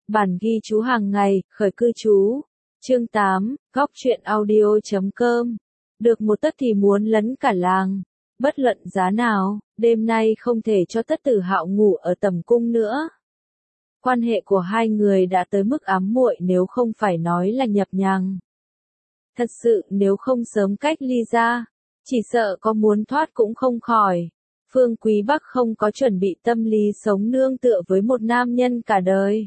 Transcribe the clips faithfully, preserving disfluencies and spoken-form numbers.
Bản ghi chú hàng ngày, khởi cư chú. Chương tám, góc truyện audio chấm com. Được một tấc thì muốn lấn cả làng. Bất luận giá nào, đêm nay không thể cho Tất Tử Hạo ngủ ở tầm cung nữa. Quan hệ của hai người đã tới mức ám muội nếu không phải nói là nhập nhằng. Thật sự nếu không sớm cách ly ra, chỉ sợ có muốn thoát cũng không khỏi. Phương Quý Bắc không có chuẩn bị tâm lý sống nương tựa với một nam nhân cả đời.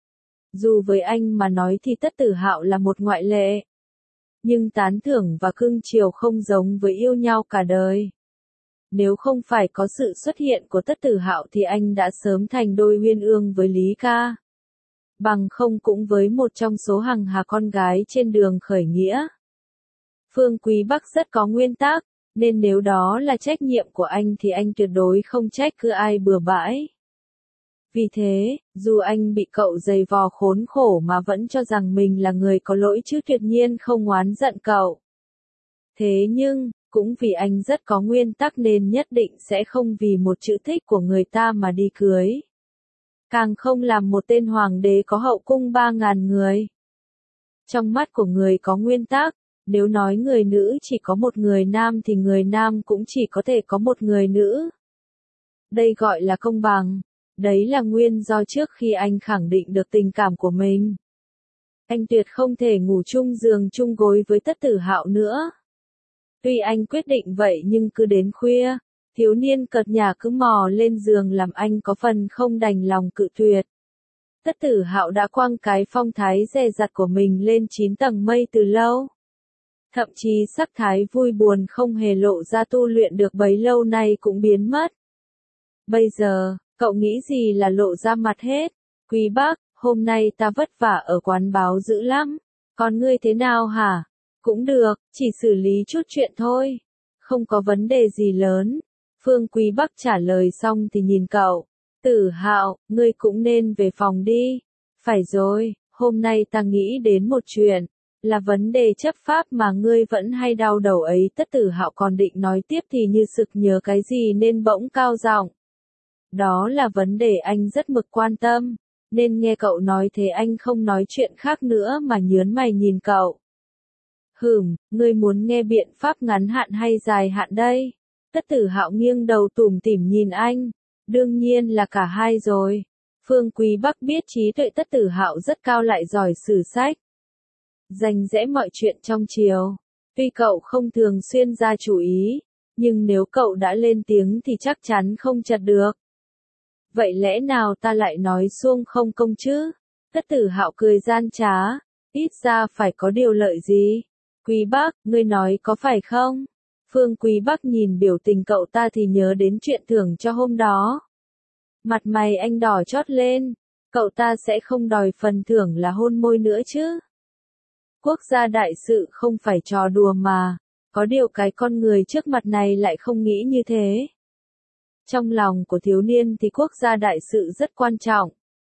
Dù với anh mà nói thì Tất Tử Hạo là một ngoại lệ. Nhưng tán thưởng và cưng chiều không giống với yêu nhau cả đời. Nếu không phải có sự xuất hiện của Tất Tử Hạo thì anh đã sớm thành đôi uyên ương với Lý Ca. Bằng không cũng với một trong số hằng hà con gái trên đường khởi nghĩa. Phương Quý Bắc rất có nguyên tắc, nên nếu đó là trách nhiệm của anh thì anh tuyệt đối không trách cứ ai bừa bãi. Vì thế, dù anh bị cậu giày vò khốn khổ mà vẫn cho rằng mình là người có lỗi chứ tuyệt nhiên không oán giận cậu. Thế nhưng, cũng vì anh rất có nguyên tắc nên nhất định sẽ không vì một chữ thích của người ta mà đi cưới. Càng không làm một tên hoàng đế có hậu cung ba ngàn người. Trong mắt của người có nguyên tắc, nếu nói người nữ chỉ có một người nam thì người nam cũng chỉ có thể có một người nữ. Đây gọi là công bằng. Đấy là nguyên do trước khi anh khẳng định được tình cảm của mình. Anh tuyệt không thể ngủ chung giường chung gối với Tất Tử Hạo nữa. Tuy anh quyết định vậy nhưng cứ đến khuya, thiếu niên cợt nhả cứ mò lên giường làm anh có phần không đành lòng cự tuyệt. Tất Tử Hạo đã quăng cái phong thái dè dặt của mình lên chín tầng mây từ lâu. Thậm chí sắc thái vui buồn không hề lộ ra tu luyện được bấy lâu nay cũng biến mất. Bây giờ, cậu nghĩ gì là lộ ra mặt hết? Quý Bắc, hôm nay ta vất vả ở quán báo dữ lắm. Còn ngươi thế nào hả? Cũng được, chỉ xử lý chút chuyện thôi. Không có vấn đề gì lớn. Phương Quý Bắc trả lời xong thì nhìn cậu. Tử Hạo, ngươi cũng nên về phòng đi. Phải rồi, hôm nay ta nghĩ đến một chuyện. Là vấn đề chấp pháp mà ngươi vẫn hay đau đầu ấy. Tất Tử Hạo còn định nói tiếp thì như sực nhớ cái gì nên bỗng cao giọng. Đó là vấn đề anh rất mực quan tâm, nên nghe cậu nói thế anh không nói chuyện khác nữa mà nhớn mày nhìn cậu. Hừm, ngươi muốn nghe biện pháp ngắn hạn hay dài hạn đây? Tất Tử Hạo nghiêng đầu tủm tỉm nhìn anh. Đương nhiên là cả hai rồi. Phương Quý Bắc biết trí tuệ Tất Tử Hạo rất cao lại giỏi sử sách. Rành rẽ mọi chuyện trong chiều. Tuy cậu không thường xuyên ra chủ ý, nhưng nếu cậu đã lên tiếng thì chắc chắn không chật được. Vậy lẽ nào ta lại nói suông không công chứ? Tất Tử Hạo cười gian trá, ít ra phải có điều lợi gì? Quý Bắc, ngươi nói có phải không? Phương Quý Bắc nhìn biểu tình cậu ta thì nhớ đến chuyện thưởng cho hôm đó. Mặt mày anh đỏ chót lên, cậu ta sẽ không đòi phần thưởng là hôn môi nữa chứ? Quốc gia đại sự không phải trò đùa mà, có điều cái con người trước mặt này lại không nghĩ như thế. Trong lòng của thiếu niên thì quốc gia đại sự rất quan trọng.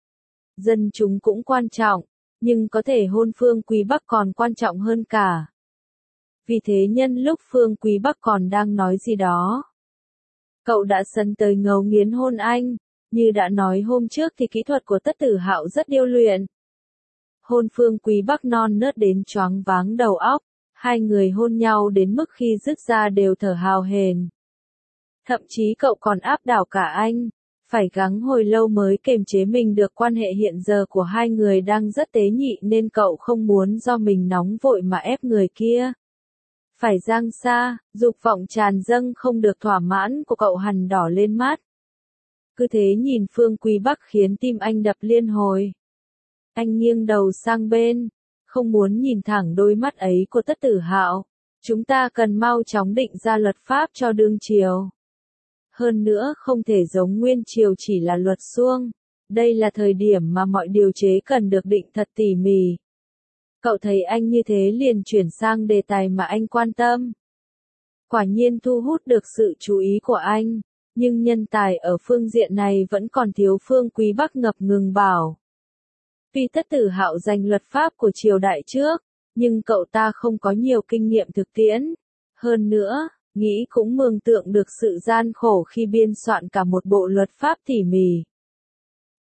Dân chúng cũng quan trọng, nhưng có thể hôn Phương Quý Bắc còn quan trọng hơn cả. Vì thế nhân lúc Phương Quý Bắc còn đang nói gì đó, cậu đã sấn tới ngấu nghiến hôn anh. Như đã nói hôm trước thì kỹ thuật của Tất Tử Hạo rất điêu luyện. Hôn Phương Quý Bắc non nớt đến choáng váng đầu óc, hai người hôn nhau đến mức khi dứt ra đều thở hào hển. Thậm chí cậu còn áp đảo cả anh, phải gắng hồi lâu mới kiềm chế mình được. Quan hệ hiện giờ của hai người đang rất tế nhị nên cậu không muốn do mình nóng vội mà ép người kia. Phải giang xa, dục vọng tràn dâng không được thỏa mãn của cậu hằn đỏ lên mắt. Cứ thế nhìn Phương Quý Bắc khiến tim anh đập liên hồi. Anh nghiêng đầu sang bên, không muốn nhìn thẳng đôi mắt ấy của Tất Tử Hạo. Chúng ta cần mau chóng định ra luật pháp cho đương triều. Hơn nữa không thể giống nguyên triều chỉ là luật suông. Đây là thời điểm mà mọi điều chế cần được định thật tỉ mỉ. Cậu thấy anh như thế liền chuyển sang đề tài mà anh quan tâm. Quả nhiên thu hút được sự chú ý của anh, nhưng nhân tài ở phương diện này vẫn còn thiếu. Phương Quý Bắc ngập ngừng bảo. Tuy Tất Tử Hạo giành luật pháp của triều đại trước, nhưng cậu ta không có nhiều kinh nghiệm thực tiễn. Hơn nữa, nghĩ cũng mường tượng được sự gian khổ khi biên soạn cả một bộ luật pháp tỉ mỉ.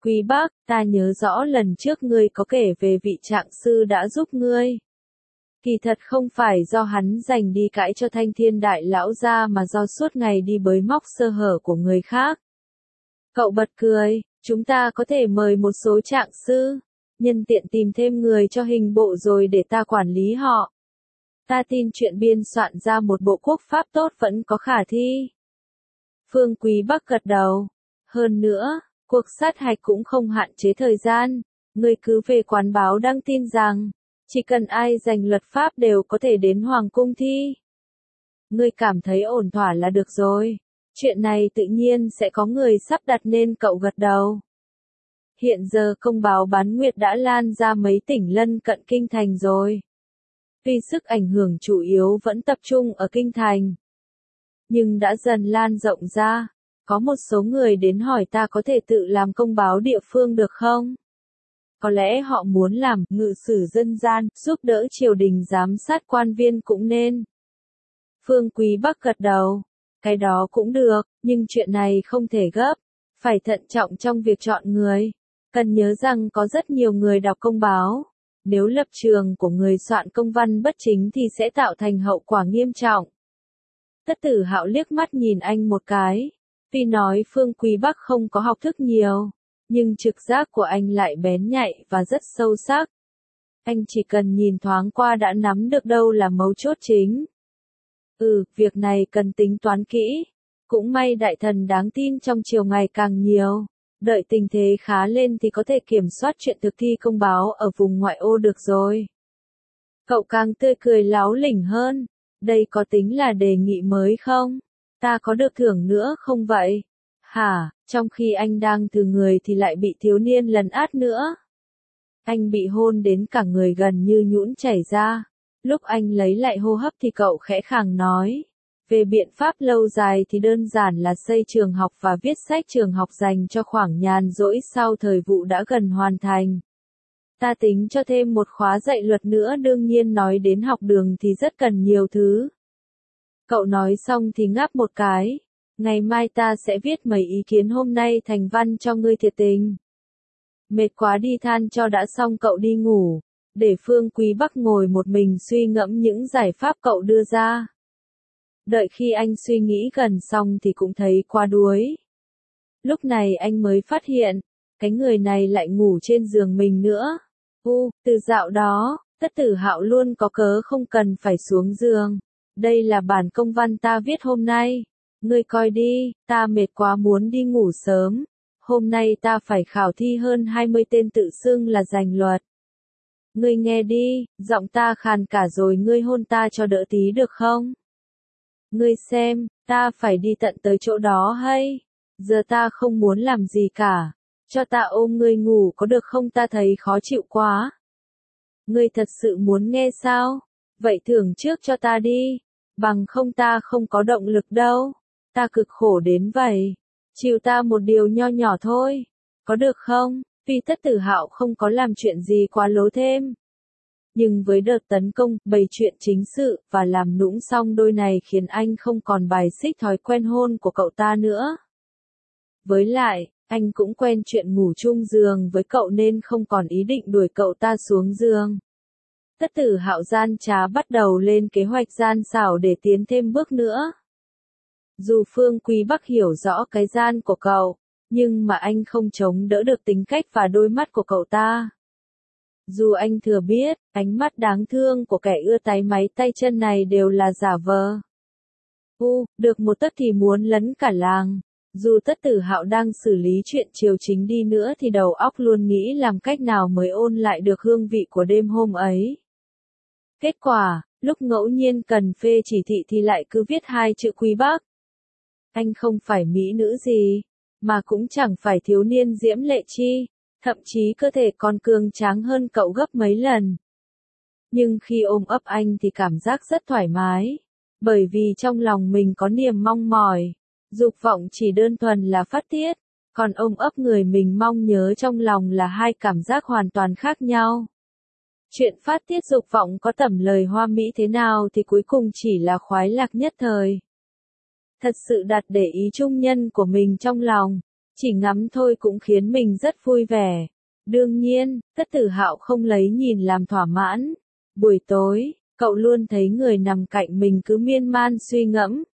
Quý bác, ta nhớ rõ lần trước ngươi có kể về vị trạng sư đã giúp ngươi. Kỳ thật không phải do hắn dành đi cãi cho Thanh Thiên đại lão ra mà do suốt ngày đi bới móc sơ hở của người khác. Cậu bật cười, chúng ta có thể mời một số trạng sư, nhân tiện tìm thêm người cho hình bộ rồi để ta quản lý họ. Ta tin chuyện biên soạn ra một bộ quốc pháp tốt vẫn có khả thi. Phương Quý Bắc gật đầu. Hơn nữa, cuộc sát hạch cũng không hạn chế thời gian, ngươi cứ về quán báo đăng tin rằng, chỉ cần ai giành luật pháp đều có thể đến Hoàng cung thi. Ngươi cảm thấy ổn thỏa là được rồi. Chuyện này tự nhiên sẽ có người sắp đặt nên cậu gật đầu. Hiện giờ công báo bán nguyệt đã lan ra mấy tỉnh lân cận kinh thành rồi. Tuy sức ảnh hưởng chủ yếu vẫn tập trung ở kinh thành, nhưng đã dần lan rộng ra. Có một số người đến hỏi ta có thể tự làm công báo địa phương được không? Có lẽ họ muốn làm ngự sử dân gian, giúp đỡ triều đình giám sát quan viên cũng nên. Phương Quý Bắc gật đầu. Cái đó cũng được, nhưng chuyện này không thể gấp. Phải thận trọng trong việc chọn người. Cần nhớ rằng có rất nhiều người đọc công báo. Nếu lập trường của người soạn công văn bất chính thì sẽ tạo thành hậu quả nghiêm trọng. Tất Tử Hạo liếc mắt nhìn anh một cái. Tuy nói Phương Quý Bắc không có học thức nhiều, nhưng trực giác của anh lại bén nhạy và rất sâu sắc. Anh chỉ cần nhìn thoáng qua đã nắm được đâu là mấu chốt chính. Ừ, việc này cần tính toán kỹ. Cũng may đại thần đáng tin trong triều ngày càng nhiều. Đợi tình thế khá lên thì có thể kiểm soát chuyện thực thi công báo ở vùng ngoại ô được rồi. Cậu càng tươi cười láo lỉnh hơn. Đây có tính là đề nghị mới không? Ta có được thưởng nữa không vậy? Hả, trong khi anh đang từ người thì lại bị thiếu niên lấn át nữa. Anh bị hôn đến cả người gần như nhũn chảy ra. Lúc anh lấy lại hô hấp thì cậu khẽ khàng nói. Về biện pháp lâu dài thì đơn giản là xây trường học và viết sách trường học dành cho khoảng nhàn rỗi sau thời vụ đã gần hoàn thành. Ta tính cho thêm một khóa dạy luật nữa, đương nhiên nói đến học đường thì rất cần nhiều thứ. Cậu nói xong thì ngáp một cái. Ngày mai ta sẽ viết mấy ý kiến hôm nay thành văn cho ngươi thiệt tình. Mệt quá đi than cho đã xong cậu đi ngủ. Để Phương Quý Bắc ngồi một mình suy ngẫm những giải pháp cậu đưa ra. Đợi khi anh suy nghĩ gần xong thì cũng thấy quá đuối. Lúc này anh mới phát hiện, cái người này lại ngủ trên giường mình nữa. U, từ dạo đó, Tất Tử Hạo luôn có cớ không cần phải xuống giường. Đây là bản công văn ta viết hôm nay. Ngươi coi đi, ta mệt quá muốn đi ngủ sớm. Hôm nay ta phải khảo thi hơn hai mươi tên tự xưng là giành luật. Ngươi nghe đi, giọng ta khàn cả rồi, ngươi hôn ta cho đỡ tí được không? Ngươi xem, ta phải đi tận tới chỗ đó hay? Giờ ta không muốn làm gì cả. Cho ta ôm ngươi ngủ có được không, ta thấy khó chịu quá. Ngươi thật sự muốn nghe sao? Vậy thưởng trước cho ta đi. Bằng không ta không có động lực đâu. Ta cực khổ đến vậy. Chịu ta một điều nho nhỏ thôi. Có được không? Tuy Tất Tử Hạo không có làm chuyện gì quá lố thêm. Nhưng với đợt tấn công, bày chuyện chính sự, và làm nũng xong đôi này khiến anh không còn bài xích thói quen hôn của cậu ta nữa. Với lại, anh cũng quen chuyện ngủ chung giường với cậu nên không còn ý định đuổi cậu ta xuống giường. Tất Tử Hạo gian trá bắt đầu lên kế hoạch gian xảo để tiến thêm bước nữa. Dù Phương Quý Bắc hiểu rõ cái gian của cậu, nhưng mà anh không chống đỡ được tính cách và đôi mắt của cậu ta. Dù anh thừa biết, ánh mắt đáng thương của kẻ ưa táy máy tay chân này đều là giả vờ. U, được một tấc thì muốn lấn cả làng. Dù Tất Tử Hạo đang xử lý chuyện triều chính đi nữa thì đầu óc luôn nghĩ làm cách nào mới ôn lại được hương vị của đêm hôm ấy. Kết quả, lúc ngẫu nhiên cần phê chỉ thị thì lại cứ viết hai chữ Quý Bắc. Anh không phải mỹ nữ gì, mà cũng chẳng phải thiếu niên diễm lệ chi, thậm chí cơ thể còn cường tráng hơn cậu gấp mấy lần. Nhưng khi ôm ấp anh thì cảm giác rất thoải mái, bởi vì trong lòng mình có niềm mong mỏi, dục vọng chỉ đơn thuần là phát tiết, còn ôm ấp người mình mong nhớ trong lòng là hai cảm giác hoàn toàn khác nhau. Chuyện phát tiết dục vọng có tẩm lời hoa mỹ thế nào thì cuối cùng chỉ là khoái lạc nhất thời. Thật sự đặt để ý trung nhân của mình trong lòng, Chỉ ngắm thôi cũng khiến mình rất vui vẻ. Đương nhiên, Tất Tử Hạo không lấy nhìn làm thỏa mãn. Buổi tối, cậu luôn thấy người nằm cạnh mình cứ miên man suy ngẫm.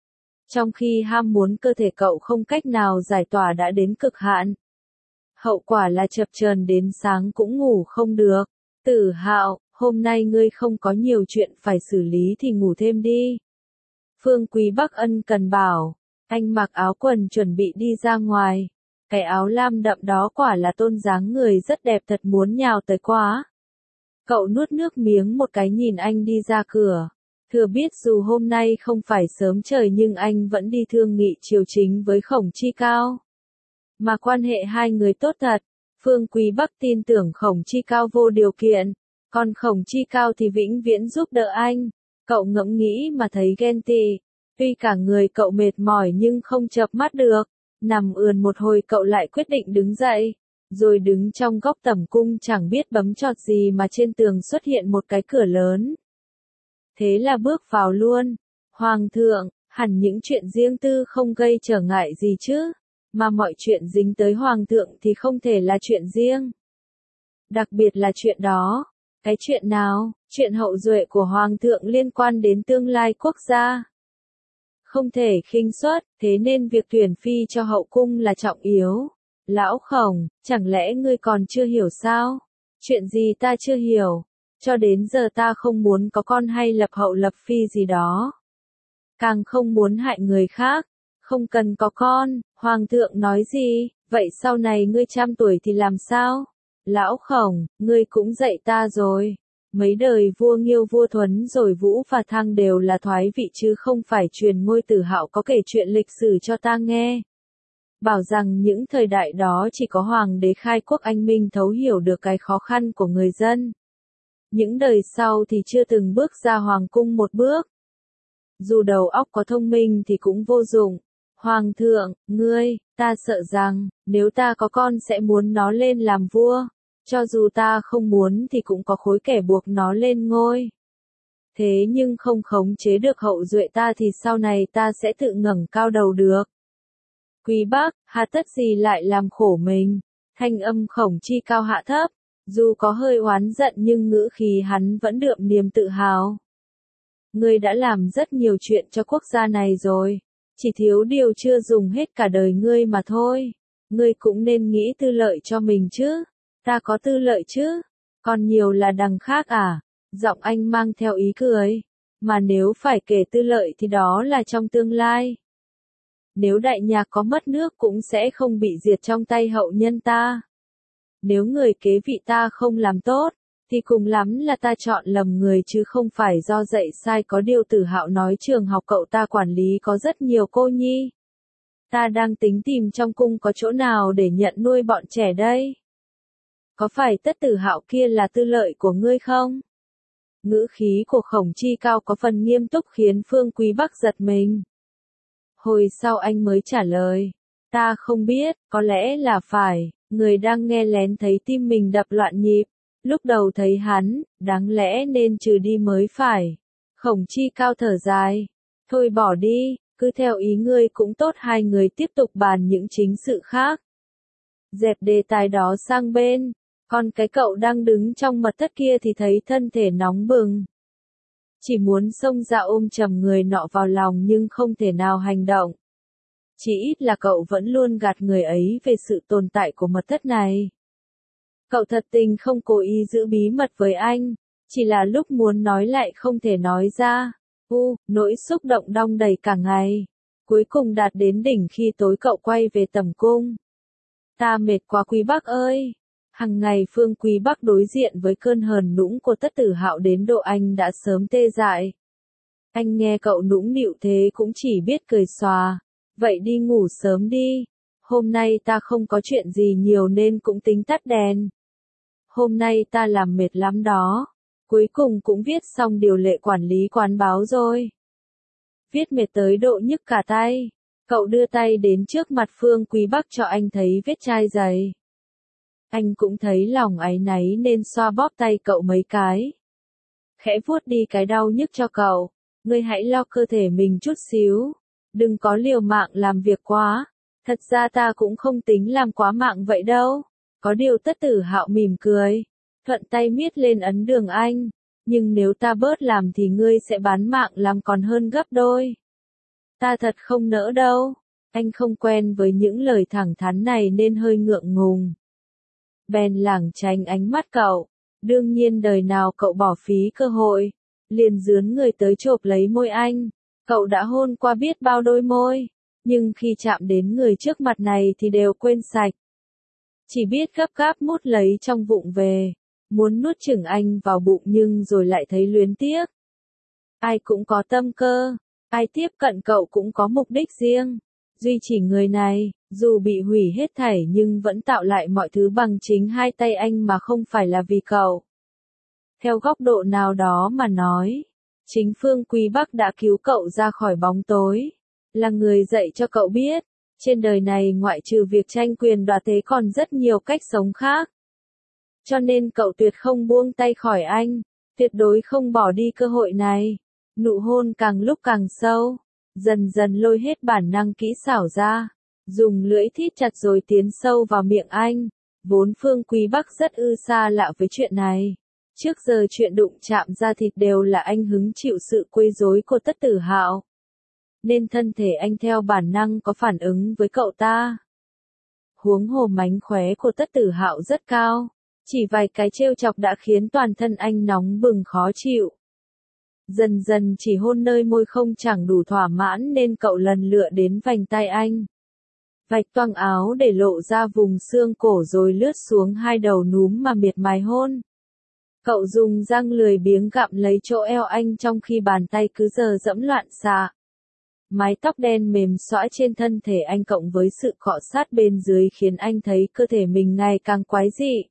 Trong khi ham muốn cơ thể cậu không cách nào giải tỏa đã đến cực hạn. Hậu quả là chập chờn đến sáng cũng ngủ không được. Tử Hạo, hôm nay ngươi không có nhiều chuyện phải xử lý thì ngủ thêm đi. Phương Quý Bắc ân cần bảo. Anh mặc áo quần chuẩn bị đi ra ngoài. Cái áo lam đậm đó quả là tôn dáng người rất đẹp thật muốn nhào tới quá. Cậu nuốt nước miếng một cái nhìn anh đi ra cửa. Thừa biết dù hôm nay không phải sớm trời nhưng anh vẫn đi thương nghị triều chính với Khổng Chi Cao. Mà quan hệ hai người tốt thật. Phương Quý Bắc tin tưởng Khổng Chi Cao vô điều kiện. Còn Khổng Chi Cao thì vĩnh viễn giúp đỡ anh. Cậu ngẫm nghĩ mà thấy ghen tị. Tuy cả người cậu mệt mỏi nhưng không chợp mắt được. Nằm ườn một hồi cậu lại quyết định đứng dậy. Rồi đứng trong góc tẩm cung chẳng biết bấm chọt gì mà trên tường xuất hiện một cái cửa lớn. Thế là bước vào luôn. Hoàng thượng, hẳn những chuyện riêng tư không gây trở ngại gì chứ. Mà mọi chuyện dính tới hoàng thượng thì không thể là chuyện riêng. Đặc biệt là chuyện đó. Cái chuyện nào? Chuyện hậu duệ của hoàng thượng liên quan đến tương lai quốc gia. Không thể khinh suất, thế nên việc tuyển phi cho hậu cung là trọng yếu. Lão Khổng, chẳng lẽ ngươi còn chưa hiểu sao? Chuyện gì ta chưa hiểu? Cho đến giờ ta không muốn có con hay lập hậu lập phi gì đó. Càng không muốn hại người khác. Không cần có con, hoàng thượng nói gì? Vậy sau này ngươi trăm tuổi thì làm sao? Lão Khổng, ngươi cũng dạy ta rồi. Mấy đời vua Nghiêu vua Thuấn rồi Vũ và Thăng đều là thoái vị chứ không phải truyền ngôi Tử Hạo có kể chuyện lịch sử cho ta nghe. Bảo rằng những thời đại đó chỉ có hoàng đế khai quốc anh minh thấu hiểu được cái khó khăn của người dân. Những đời sau thì chưa từng bước ra hoàng cung một bước. Dù đầu óc có thông minh thì cũng vô dụng. Hoàng thượng, ngươi, ta sợ rằng, nếu ta có con sẽ muốn nó lên làm vua. Cho dù ta không muốn thì cũng có khối kẻ buộc nó lên ngôi. Thế nhưng không khống chế được hậu duệ ta thì sau này ta sẽ tự ngẩng cao đầu được. Quý Bắc, hà tất gì lại làm khổ mình? Thanh âm Khổng Chi Cao hạ thấp. Dù có hơi oán giận nhưng ngữ khí hắn vẫn đượm niềm tự hào. Ngươi đã làm rất nhiều chuyện cho quốc gia này rồi. Chỉ thiếu điều chưa dùng hết cả đời ngươi mà thôi. Ngươi cũng nên nghĩ tư lợi cho mình chứ. Ta có tư lợi chứ? Còn nhiều là đằng khác à? Giọng anh mang theo ý cười. Mà nếu phải kể tư lợi thì đó là trong tương lai. Nếu đại nhạc có mất nước cũng sẽ không bị diệt trong tay hậu nhân ta. Nếu người kế vị ta không làm tốt, thì cùng lắm là ta chọn lầm người chứ không phải do dạy sai. Có điều Tử Hạo nói trường học cậu ta quản lý có rất nhiều cô nhi. Ta đang tính tìm trong cung có chỗ nào để nhận nuôi bọn trẻ đây. Có phải Tất Tử Hạo kia là tư lợi của ngươi không? Ngữ khí của Khổng Chi Cao có phần nghiêm túc khiến Phương Quý Bắc giật mình. Hồi sau anh mới trả lời. Ta không biết, có lẽ là phải. Người đang nghe lén thấy tim mình đập loạn nhịp. Lúc đầu thấy hắn, đáng lẽ nên trừ đi mới phải. Khổng Chi Cao thở dài. Thôi bỏ đi, cứ theo ý ngươi cũng tốt. Hai người tiếp tục bàn những chính sự khác. Dẹp đề tài đó sang bên. Còn cái cậu đang đứng trong mật thất kia thì thấy thân thể nóng bừng. Chỉ muốn xông ra ôm chầm người nọ vào lòng nhưng không thể nào hành động. Chỉ ít là cậu vẫn luôn gạt người ấy về sự tồn tại của mật thất này. Cậu thật tình không cố ý giữ bí mật với anh, chỉ là lúc muốn nói lại không thể nói ra. U, nỗi xúc động đong đầy cả ngày. Cuối cùng đạt đến đỉnh khi tối cậu quay về tẩm cung. Ta mệt quá Quý Bắc ơi. Hằng ngày Phương Quý Bắc đối diện với cơn hờn nũng của Tất Tử Hạo đến độ anh đã sớm tê dại. Anh nghe cậu nũng nịu thế cũng chỉ biết cười xòa. Vậy đi ngủ sớm đi. Hôm nay ta không có chuyện gì nhiều nên cũng tính tắt đèn. Hôm nay ta làm mệt lắm đó. Cuối cùng cũng viết xong điều lệ quản lý quán báo rồi. Viết mệt tới độ nhức cả tay. Cậu đưa tay đến trước mặt Phương Quý Bắc cho anh thấy vết chai dày. Anh cũng thấy lòng áy náy nên xoa bóp tay cậu mấy cái. Khẽ vuốt đi cái đau nhức cho cậu. Ngươi hãy lo cơ thể mình chút xíu. Đừng có liều mạng làm việc quá. Thật ra ta cũng không tính làm quá mạng vậy đâu. Có điều Tất Tử Hạo mỉm cười, thuận tay miết lên ấn Đường Anh. Nhưng nếu ta bớt làm thì ngươi sẽ bán mạng làm còn hơn gấp đôi. Ta thật không nỡ đâu. Anh không quen với những lời thẳng thắn này nên hơi ngượng ngùng. Bèn lảng tránh ánh mắt cậu. Đương nhiên đời nào cậu bỏ phí cơ hội. Liền dướn người tới chộp lấy môi anh. Cậu đã hôn qua biết bao đôi môi. Nhưng khi chạm đến người trước mặt này thì đều quên sạch. Chỉ biết gấp gáp mút lấy trong bụng về. Muốn nuốt chửng anh vào bụng nhưng rồi lại thấy luyến tiếc. Ai cũng có tâm cơ. Ai tiếp cận cậu cũng có mục đích riêng. Duy chỉ người này, dù bị hủy hết thảy nhưng vẫn tạo lại mọi thứ bằng chính hai tay anh mà không phải là vì cậu. Theo góc độ nào đó mà nói, chính Phương Quý Bắc đã cứu cậu ra khỏi bóng tối. Là người dạy cho cậu biết, trên đời này ngoại trừ việc tranh quyền đoạt thế còn rất nhiều cách sống khác. Cho nên cậu tuyệt không buông tay khỏi anh, tuyệt đối không bỏ đi cơ hội này. Nụ hôn càng lúc càng sâu, dần dần lôi hết bản năng kỹ xảo ra, dùng lưỡi thít chặt rồi tiến sâu vào miệng anh. Vốn Phương Quý Bắc rất ư xa lạ với chuyện này. Trước giờ chuyện đụng chạm da thịt đều là anh hứng chịu sự quấy rối của Tất Tử Hạo. Nên thân thể anh theo bản năng có phản ứng với cậu ta. Huống hồ mánh khóe của Tất Tử Hạo rất cao. Chỉ vài cái trêu chọc đã khiến toàn thân anh nóng bừng khó chịu. Dần dần chỉ hôn nơi môi không chẳng đủ thỏa mãn nên cậu lần lựa đến vành tay anh. Vạch toang áo để lộ ra vùng xương cổ rồi lướt xuống hai đầu núm mà miệt mài hôn. Cậu dùng răng lười biếng gặm lấy chỗ eo anh trong khi bàn tay cứ giờ dẫm loạn xạ. Mái tóc đen mềm xõa trên thân thể anh cộng với sự cọ sát bên dưới khiến anh thấy cơ thể mình ngày càng quái dị.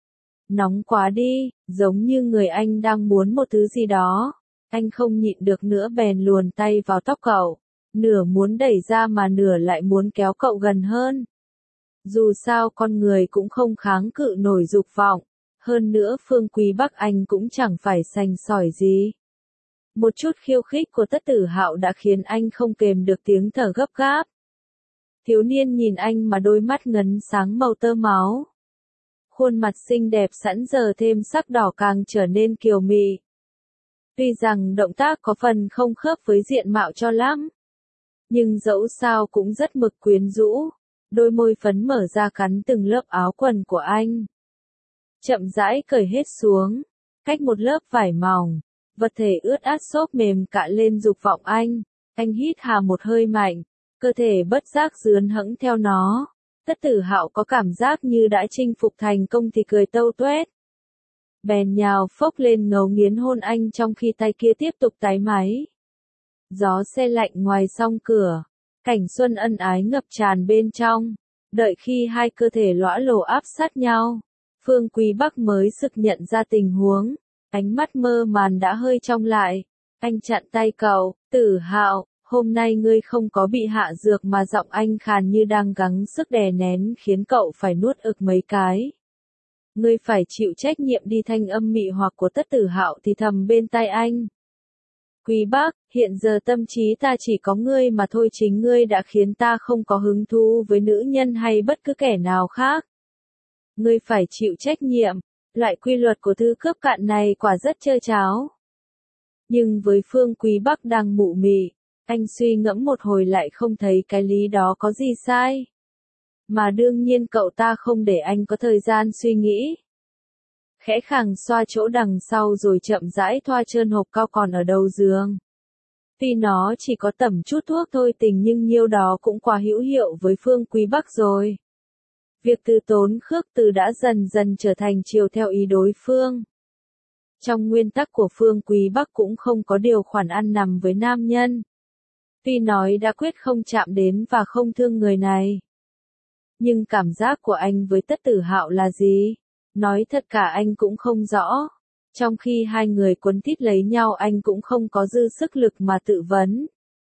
Nóng quá đi, giống như người anh đang muốn một thứ gì đó. Anh không nhịn được nữa bèn luồn tay vào tóc cậu. Nửa muốn đẩy ra mà nửa lại muốn kéo cậu gần hơn. Dù sao con người cũng không kháng cự nổi dục vọng. Hơn nữa Phương Quý Bắc anh cũng chẳng phải sành sỏi gì. Một chút khiêu khích của Tất Tử Hạo đã khiến anh không kềm được tiếng thở gấp gáp. Thiếu niên nhìn anh mà đôi mắt ngấn sáng màu tơ máu. Khuôn mặt xinh đẹp sẵn giờ thêm sắc đỏ càng trở nên kiều mị. Tuy rằng động tác có phần không khớp với diện mạo cho lắm. Nhưng dẫu sao cũng rất mực quyến rũ. Đôi môi phấn mở ra cắn từng lớp áo quần của anh. Chậm rãi cởi hết xuống. Cách một lớp vải mỏng. Vật thể ướt át xốp mềm cạ lên dục vọng anh. Anh hít hà một hơi mạnh. Cơ thể bất giác dướn hẫng theo nó. Tất Tử Hạo có cảm giác như đã chinh phục thành công thì cười tâu tuét. Bèn nhào phốc lên ngấu nghiến hôn anh trong khi tay kia tiếp tục tái máy. Gió se lạnh ngoài song cửa. Cảnh xuân ân ái ngập tràn bên trong. Đợi khi hai cơ thể lõa lồ áp sát nhau. Phương Quý Bắc mới sực nhận ra tình huống. Ánh mắt mơ màn đã hơi trong lại. Anh chặn tay cậu. Tử Hạo, hôm nay ngươi không có bị hạ dược mà giọng anh khàn như đang gắng sức đè nén khiến cậu phải nuốt ực mấy cái. Ngươi phải chịu trách nhiệm đi, thanh âm mị hoặc của Tất Tử Hạo thì thầm bên tai anh. Quý Bắc, hiện giờ tâm trí ta chỉ có ngươi mà thôi, chính ngươi đã khiến ta không có hứng thú với nữ nhân hay bất cứ kẻ nào khác. Ngươi phải chịu trách nhiệm, loại quy luật của thứ cướp cạn này quả rất trơ tráo. Nhưng với Phương Quý Bắc đang mụ mị, anh suy ngẫm một hồi lại không thấy cái lý đó có gì sai. Mà đương nhiên cậu ta không để anh có thời gian suy nghĩ. Khẽ khàng xoa chỗ đằng sau rồi chậm rãi thoa trơn hộp cao còn ở đầu giường. Tuy nó chỉ có tầm chút thuốc thôi tình nhưng nhiêu đó cũng quá hữu hiệu với Phương Quý Bắc rồi. Việc từ tốn khước từ đã dần dần trở thành chiều theo ý đối phương. Trong nguyên tắc của Phương Quý Bắc cũng không có điều khoản ăn nằm với nam nhân. Tuy nói đã quyết không chạm đến và không thương người này. Nhưng cảm giác của anh với Tất Tử Hạo là gì? Nói thật cả anh cũng không rõ. Trong khi hai người quấn tít lấy nhau anh cũng không có dư sức lực mà tự vấn.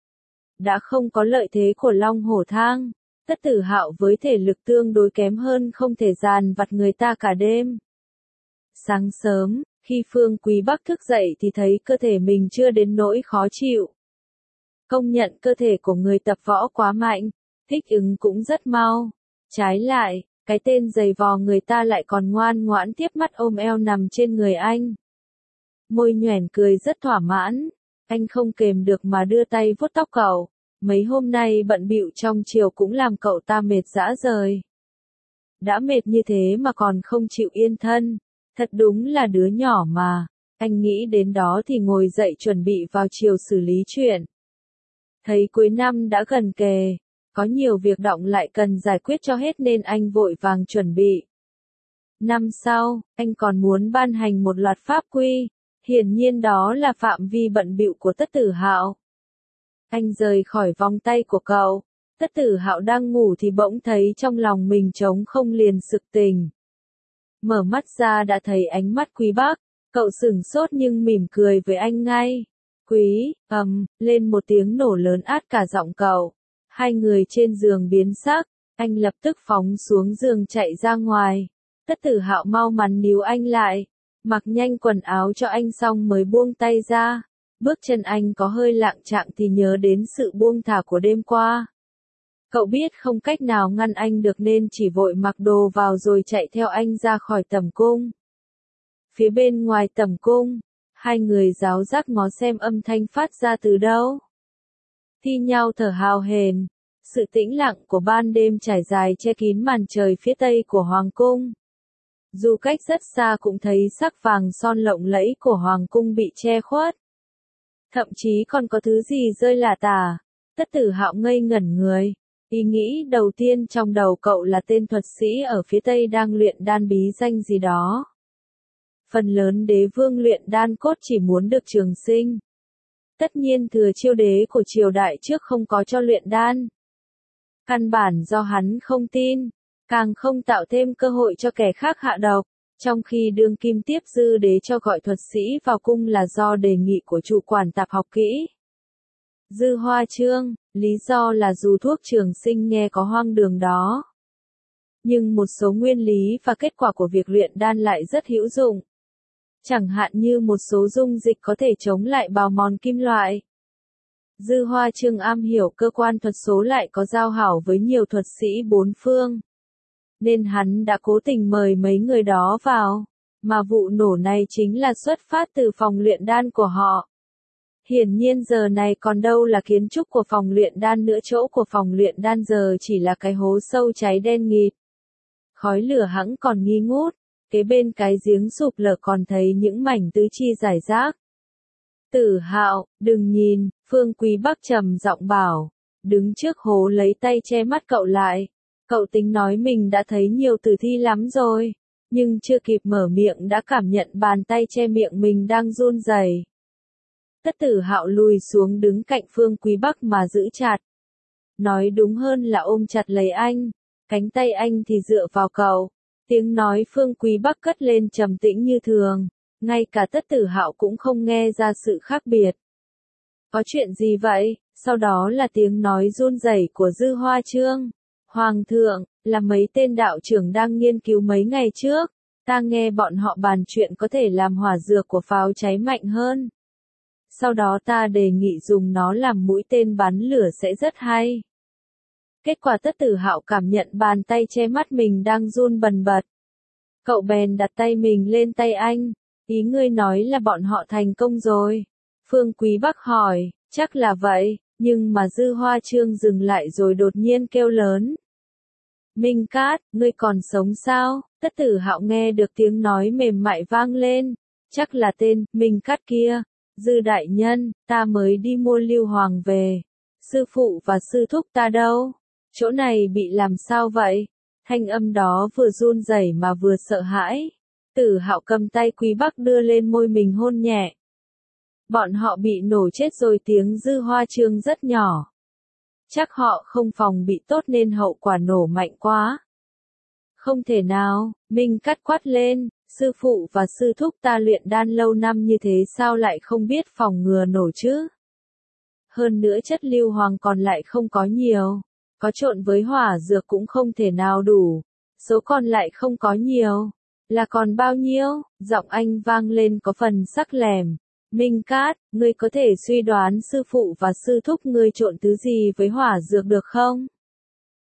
Đã không có lợi thế của Long Hổ Thang. Tất Tử Hạo với thể lực tương đối kém hơn không thể dàn vặt người ta cả đêm. Sáng sớm, khi Phương Quý Bắc thức dậy thì thấy cơ thể mình chưa đến nỗi khó chịu. Công nhận cơ thể của người tập võ quá mạnh. thích ứng cũng rất mau. Trái lại, cái tên giày vò người ta lại còn ngoan ngoãn tiếp mắt ôm eo nằm trên người anh. Môi nhoẻn cười rất thỏa mãn, anh không kềm được mà đưa tay vuốt tóc cậu. Mấy hôm nay bận bịu trong chiều cũng làm cậu ta mệt rã rời. Đã mệt như thế mà còn không chịu yên thân, thật đúng là đứa nhỏ mà. Anh nghĩ đến đó thì ngồi dậy chuẩn bị vào chiều xử lý chuyện. Thấy cuối năm đã gần kề, có nhiều việc đọng lại cần giải quyết cho hết nên anh vội vàng chuẩn bị. Năm sau, anh còn muốn ban hành một loạt pháp quy, hiển nhiên đó là phạm vi bận bịu của Tất Tử Hạo. Anh rời khỏi vòng tay của cậu, Tất Tử Hạo đang ngủ thì bỗng thấy trong lòng mình trống không liền sực tỉnh. Mở mắt ra đã thấy ánh mắt Quý Bắc, cậu sửng sốt nhưng mỉm cười với anh ngay. Quý, ầm, lên một tiếng nổ lớn át cả giọng cậu. Hai người trên giường biến sắc, anh lập tức phóng xuống giường chạy ra ngoài. Tất Tử Hạo mau mắn níu anh lại, mặc nhanh quần áo cho anh xong mới buông tay ra. Bước chân anh có hơi lạng chạng thì nhớ đến sự buông thả của đêm qua. Cậu biết không cách nào ngăn anh được nên chỉ vội mặc đồ vào rồi chạy theo anh ra khỏi tẩm cung. Phía bên ngoài tẩm cung, hai người giáo giác ngó xem âm thanh phát ra từ đâu. Thi nhau thở hào hển, sự tĩnh lặng của ban đêm trải dài che kín màn trời phía tây của Hoàng cung. Dù cách rất xa cũng thấy sắc vàng son lộng lẫy của Hoàng cung bị che khuất. Thậm chí còn có thứ gì rơi lả tả. Tất Tử Hạo ngây ngẩn người. Ý nghĩ đầu tiên trong đầu cậu là tên thuật sĩ ở phía tây đang luyện đan bí danh gì đó. Phần lớn đế vương luyện đan cốt chỉ muốn được trường sinh. Tất nhiên thừa chiêu đế của triều đại trước không có cho luyện đan. Căn bản do hắn không tin, càng không tạo thêm cơ hội cho kẻ khác hạ độc. Trong khi đương kim tiếp dư đế cho gọi thuật sĩ vào cung là do đề nghị của chủ quản tạp học kỹ. Dư Hoa Chương, lý do là dù thuốc trường sinh nghe có hoang đường đó. Nhưng một số nguyên lý và kết quả của việc luyện đan lại rất hữu dụng. Chẳng hạn như một số dung dịch có thể chống lại bào mòn kim loại. Dư Hoa Chương am hiểu cơ quan thuật số lại có giao hảo với nhiều thuật sĩ bốn phương. Nên hắn đã cố tình mời mấy người đó vào, mà vụ nổ này chính là xuất phát từ phòng luyện đan của họ. Hiển nhiên giờ này còn đâu là kiến trúc của phòng luyện đan nữa, chỗ của phòng luyện đan giờ chỉ là cái hố sâu cháy đen nghịt. Khói lửa hẵng còn nghi ngút, kế bên cái giếng sụp lở còn thấy những mảnh tứ chi rải rác. Tử Hạo, đừng nhìn, Phương Quý Bắc trầm giọng bảo, đứng trước hố lấy tay che mắt cậu lại. Cậu tính nói mình đã thấy nhiều tử thi lắm rồi, nhưng chưa kịp mở miệng đã cảm nhận bàn tay che miệng mình đang run rẩy. Tất Tử Hạo lùi xuống đứng cạnh Phương Quý Bắc mà giữ chặt. Nói đúng hơn là ôm chặt lấy anh, cánh tay anh thì dựa vào cậu. Tiếng nói Phương Quý Bắc cất lên trầm tĩnh như thường, ngay cả Tất Tử Hạo cũng không nghe ra sự khác biệt. Có chuyện gì vậy? Sau đó là tiếng nói run rẩy của Dư Hoa Chương. Hoàng thượng, là mấy tên đạo trưởng đang nghiên cứu mấy ngày trước, ta nghe bọn họ bàn chuyện có thể làm hỏa dược của pháo cháy mạnh hơn. Sau đó ta đề nghị dùng nó làm mũi tên bắn lửa sẽ rất hay. Kết quả Tất Tử Hạo cảm nhận bàn tay che mắt mình đang run bần bật. Cậu bèn đặt tay mình lên tay anh, ý ngươi nói là bọn họ thành công rồi. Phương Quý Bắc hỏi, chắc là vậy, nhưng mà Dư Hoa Chương dừng lại rồi đột nhiên kêu lớn. Minh Cát, ngươi còn sống sao? Tất Tử Hạo nghe được tiếng nói mềm mại vang lên, chắc là tên Minh Cát kia. Dư đại nhân, ta mới đi mua Lưu Hoàng về. Sư phụ và sư thúc ta đâu? Chỗ này bị làm sao vậy? Thanh âm đó vừa run rẩy mà vừa sợ hãi. Tử Hạo cầm tay Quý Bắc đưa lên môi mình hôn nhẹ. Bọn họ bị nổ chết rồi, tiếng Dư Hoa Chương rất nhỏ. Chắc họ không phòng bị tốt nên hậu quả nổ mạnh quá. Không thể nào, Minh Cát quát lên, sư phụ và sư thúc ta luyện đan lâu năm như thế sao lại không biết phòng ngừa nổ chứ? Hơn nữa chất lưu hoàng còn lại không có nhiều, có trộn với hỏa dược cũng không thể nào đủ, số còn lại không có nhiều, là còn bao nhiêu? Giọng anh vang lên có phần sắc lẻm. Minh Cát, ngươi có thể suy đoán sư phụ và sư thúc ngươi trộn thứ gì với hỏa dược được không?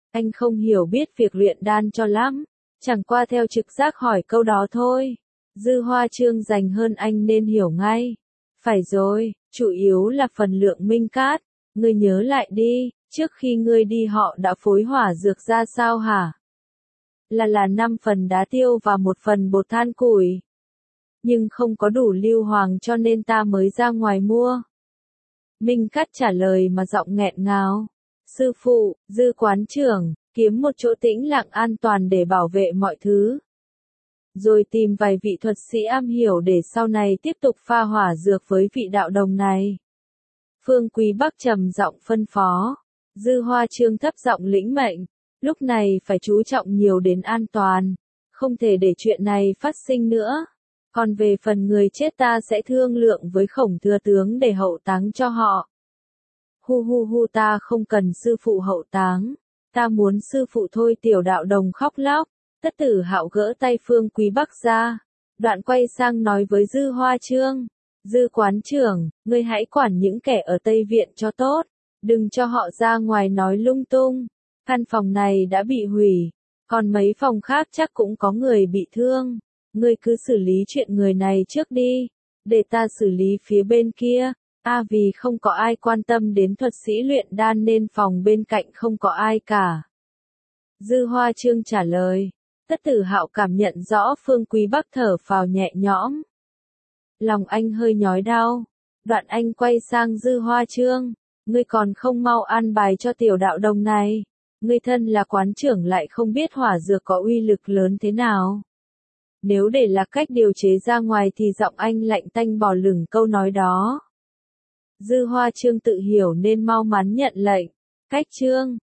Anh không hiểu biết việc luyện đan cho lắm, chẳng qua theo trực giác hỏi câu đó thôi. Dư Hoa Trương dành hơn anh nên hiểu ngay. Phải rồi, chủ yếu là phần lượng minh cát, ngươi nhớ lại đi, trước khi ngươi đi họ đã phối hỏa dược ra sao hả? Là là năm phần đá tiêu và một phần bột than củi. Nhưng không có đủ lưu hoàng cho nên ta mới ra ngoài mua. Minh Cát trả lời mà giọng nghẹn ngào. Sư phụ, Dư quán trưởng, kiếm một chỗ tĩnh lặng an toàn để bảo vệ mọi thứ. Rồi tìm vài vị thuật sĩ am hiểu để sau này tiếp tục pha hỏa dược với vị đạo đồng này. Phương Quý Bắc trầm giọng phân phó. Dư Hoa Trương thấp giọng lĩnh mệnh. Lúc này phải chú trọng nhiều đến an toàn. Không thể để chuyện này phát sinh nữa. Còn về phần người chết ta sẽ thương lượng với Khổng thừa tướng để hậu táng cho họ. Hu hu hu ta không cần sư phụ hậu táng. Ta muốn sư phụ thôi. Tiểu đạo đồng khóc lóc. Tất Tử Hạo gỡ tay Phương Quý Bắc ra. Đoạn quay sang nói với Dư Hoa Trương. Dư quán trưởng, ngươi hãy quản những kẻ ở Tây Viện cho tốt. Đừng cho họ ra ngoài nói lung tung. Căn phòng này đã bị hủy. Còn mấy phòng khác chắc cũng có người bị thương. Ngươi cứ xử lý chuyện người này trước đi. Để ta xử lý phía bên kia. À vì không có ai quan tâm đến thuật sĩ luyện đan nên phòng bên cạnh không có ai cả. Dư Hoa Trương trả lời. Tất Tử Hạo cảm nhận rõ Phương Quý Bắc thở phào nhẹ nhõm. Lòng anh hơi nhói đau. Đoạn anh quay sang Dư Hoa Trương. Ngươi còn không mau an bài cho tiểu đạo đồng này. Ngươi thân là quán trưởng lại không biết hỏa dược có uy lực lớn thế nào. Nếu để là cách điều chế ra ngoài thì giọng anh lạnh tanh bỏ lửng câu nói đó. Dư Hoa Trương tự hiểu nên mau mắn nhận lệnh. Cách trương.